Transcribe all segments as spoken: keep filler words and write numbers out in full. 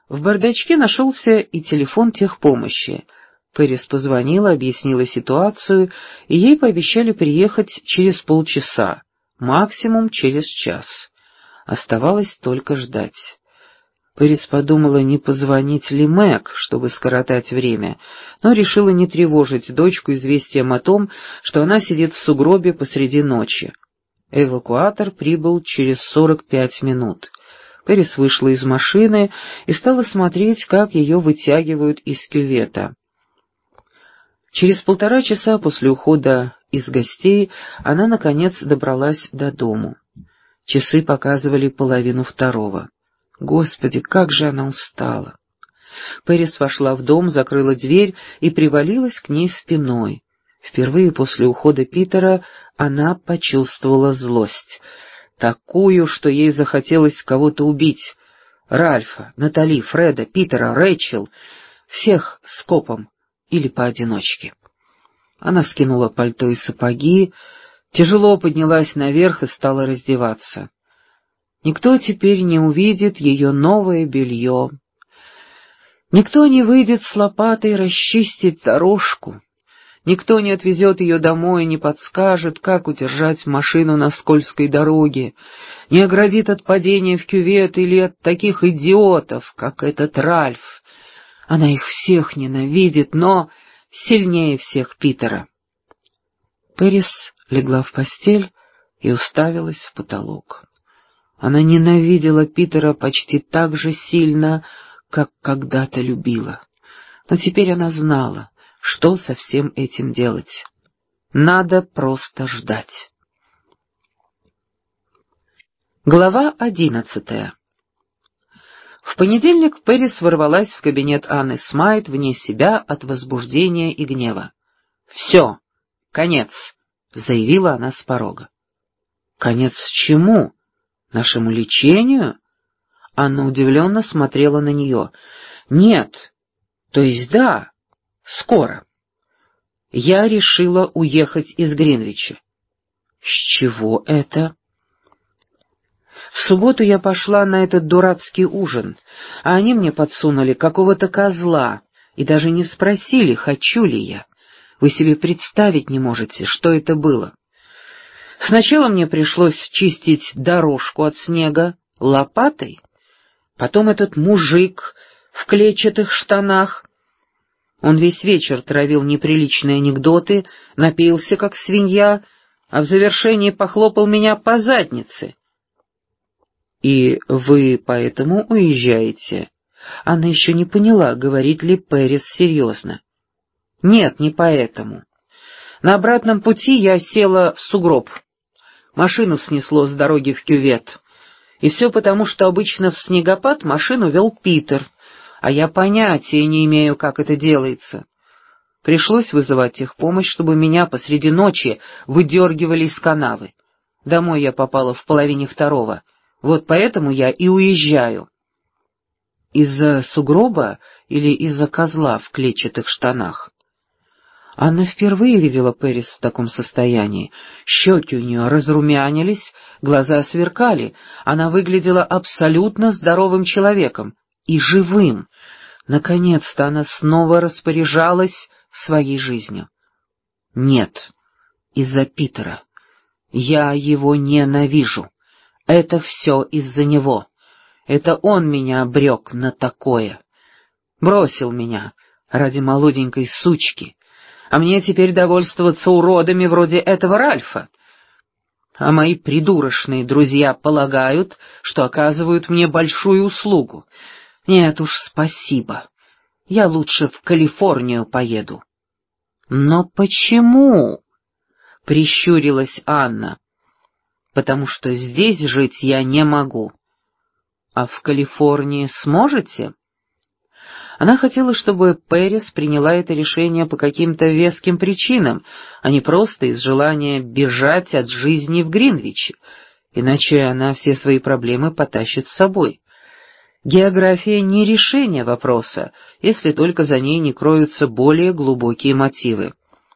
В бардачке нашелся и телефон техпомощи. Пэрис позвонила, объяснила ситуацию, и ей пообещали приехать через полчаса, максимум через час. Оставалось только ждать. Пэрис подумала, не позвонить ли Мэг, чтобы скоротать время, но решила не тревожить дочку известием о том, что она сидит в сугробе посреди ночи. Эвакуатор прибыл через сорок пять минут. Пэрис вышла из машины и стала смотреть, как ее вытягивают из кювета. Через полтора часа после ухода из гостей она, наконец, добралась до дому. Часы показывали половину второго. Господи, как же она устала! Пэрис вошла в дом, закрыла дверь и привалилась к ней спиной. Впервые после ухода Питера она почувствовала злость. Такую, что ей захотелось кого-то убить. Ральфа, Натали, Фреда, Питера, Рэйчел. Всех скопом или поодиночке. Она скинула пальто и сапоги, тяжело поднялась наверх и стала раздеваться. Никто теперь не увидит ее новое белье. Никто не выйдет с лопатой расчистить дорожку. Никто не отвезет ее домой и не подскажет, как удержать машину на скользкой дороге, не оградит от падения в кювет или от таких идиотов, как этот Ральф. Она их всех ненавидит, но сильнее всех Питера. Пэрис легла в постель и уставилась в потолок. Она ненавидела Питера почти так же сильно, как когда-то любила. Но теперь она знала, что со всем этим делать. Надо просто ждать. Глава одиннадцатая. В понедельник Пэрис ворвалась в кабинет Анны Смайт вне себя от возбуждения и гнева. «Все, конец», — заявила она с порога. «Конец чему? Нашему лечению?» Анна удивленно смотрела на нее. «Нет, то есть да, скоро. Я решила уехать из Гринвича». «С чего это?» «В субботу я пошла на этот дурацкий ужин, а они мне подсунули какого-то козла и даже не спросили, хочу ли я. Вы себе представить не можете, что это было. Сначала мне пришлось чистить дорожку от снега лопатой, потом этот мужик в клетчатых штанах. Он весь вечер травил неприличные анекдоты, напился как свинья, а в завершении похлопал меня по заднице». «И вы поэтому уезжаете?» Она еще не поняла, говорит ли Пэрис серьезно. «Нет, не поэтому. На обратном пути я села в сугроб. Машину снесло с дороги в кювет. И все потому, что обычно в снегопад машину вел Питер, а я понятия не имею, как это делается. Пришлось вызывать техпомощь, чтобы меня посреди ночи выдергивали из канавы. Домой я попала в половине второго. Вот поэтому я и уезжаю». «Из-за сугроба или из-за козла в клетчатых штанах?» Анна впервые видела Пэрис в таком состоянии. Щеки у нее разрумянились, глаза сверкали. Она выглядела абсолютно здоровым человеком и живым. Наконец-то она снова распоряжалась своей жизнью. «Нет, из-за Питера. Я его ненавижу. Это все из-за него. Это он меня обрек на такое. Бросил меня ради молоденькой сучки. А мне теперь довольствоваться уродами вроде этого Ральфа. А мои придурочные друзья полагают, что оказывают мне большую услугу. Нет уж, спасибо. Я лучше в Калифорнию поеду». «Но почему?» — прищурилась Анна. «Потому что здесь жить я не могу». «А в Калифорнии сможете?» Она хотела, чтобы Пэрис приняла это решение по каким-то веским причинам, а не просто из желания бежать от жизни в Гринвиче, иначе она все свои проблемы потащит с собой. География не решение вопроса, если только за ней не кроются более глубокие мотивы.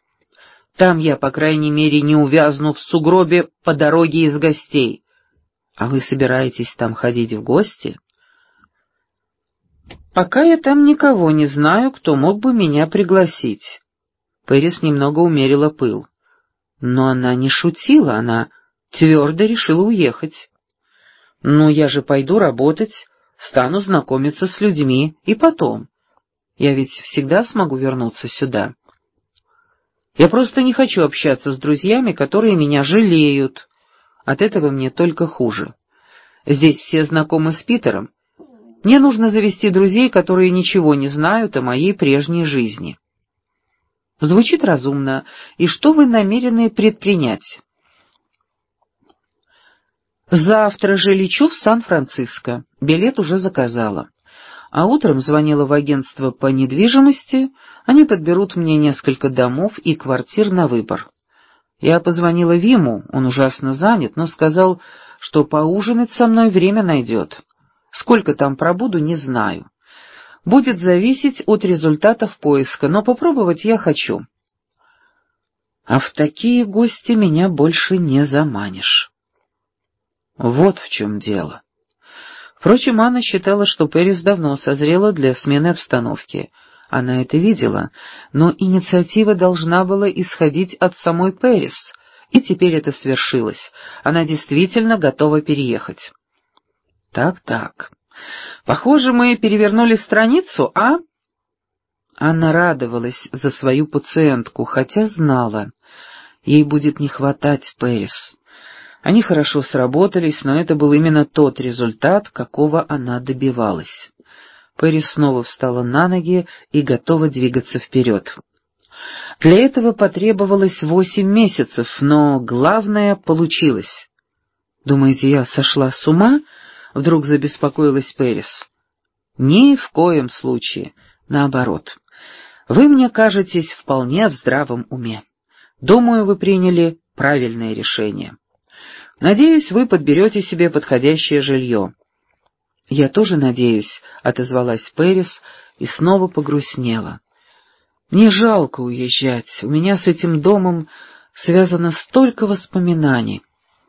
Там я, по крайней мере, не увязну в сугробе по дороге из гостей. А вы собираетесь там ходить в гости? Пока я там никого не знаю, кто мог бы меня пригласить. Пэрис немного умерила пыл. Но она не шутила, она твердо решила уехать. Ну, я же пойду работать, стану знакомиться с людьми, и потом. Я ведь всегда смогу вернуться сюда. Я просто не хочу общаться с друзьями, которые меня жалеют. От этого мне только хуже. Здесь все знакомы с Питером. Мне нужно завести друзей, которые ничего не знают о моей прежней жизни. Звучит разумно. И что вы намерены предпринять? Завтра же лечу в Сан-Франциско. Билет уже заказала. А утром звонила в агентство по недвижимости. Они подберут мне несколько домов и квартир на выбор. Я позвонила Виму, он ужасно занят, но сказал, что поужинать со мной время найдет. Сколько там пробуду, не знаю. Будет зависеть от результатов поиска, но попробовать я хочу. А в такие гости меня больше не заманишь. Вот в чем дело. Впрочем, Анна считала, что Пэрис давно созрела для смены обстановки. Она это видела, но инициатива должна была исходить от самой Пэрис, и теперь это свершилось. Она действительно готова переехать. Так-так. Похоже, мы перевернули страницу, а? Анна радовалась за свою пациентку, хотя знала, ей будет не хватать Пэрис. Они хорошо сработались, но это был именно тот результат, какого она добивалась. Пэрис снова встала на ноги и готова двигаться вперед. Для этого потребовалось восемь месяцев, но главное получилось. «Думаете, я сошла с ума?» — вдруг забеспокоилась Пэрис. «Ни в коем случае. Наоборот. Вы мне кажетесь вполне в здравом уме. Думаю, вы приняли правильное решение. Надеюсь, вы подберете себе подходящее жилье». «Я тоже надеюсь», — отозвалась Пэрис и снова погрустнела. «Мне жалко уезжать. У меня с этим домом связано столько воспоминаний».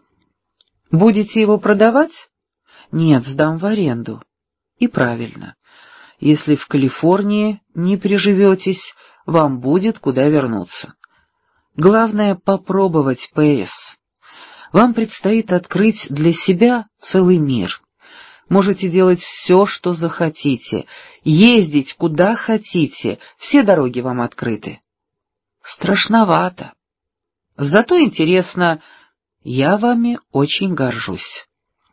«Будете его продавать?» «Нет, сдам в аренду». «И правильно. Если в Калифорнии не приживетесь, вам будет куда вернуться. Главное — попробовать, Пэрис. Вам предстоит открыть для себя целый мир. Можете делать все, что захотите, ездить куда хотите, все дороги вам открыты. Страшновато. Зато интересно, я вами очень горжусь».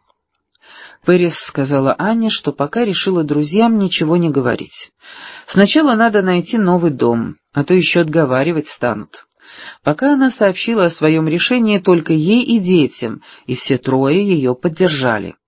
Пэрис сказала Анне, что пока решила друзьям ничего не говорить. Сначала надо найти новый дом, а то еще отговаривать станут. Пока она сообщила о своем решении только ей и детям, и все трое ее поддержали.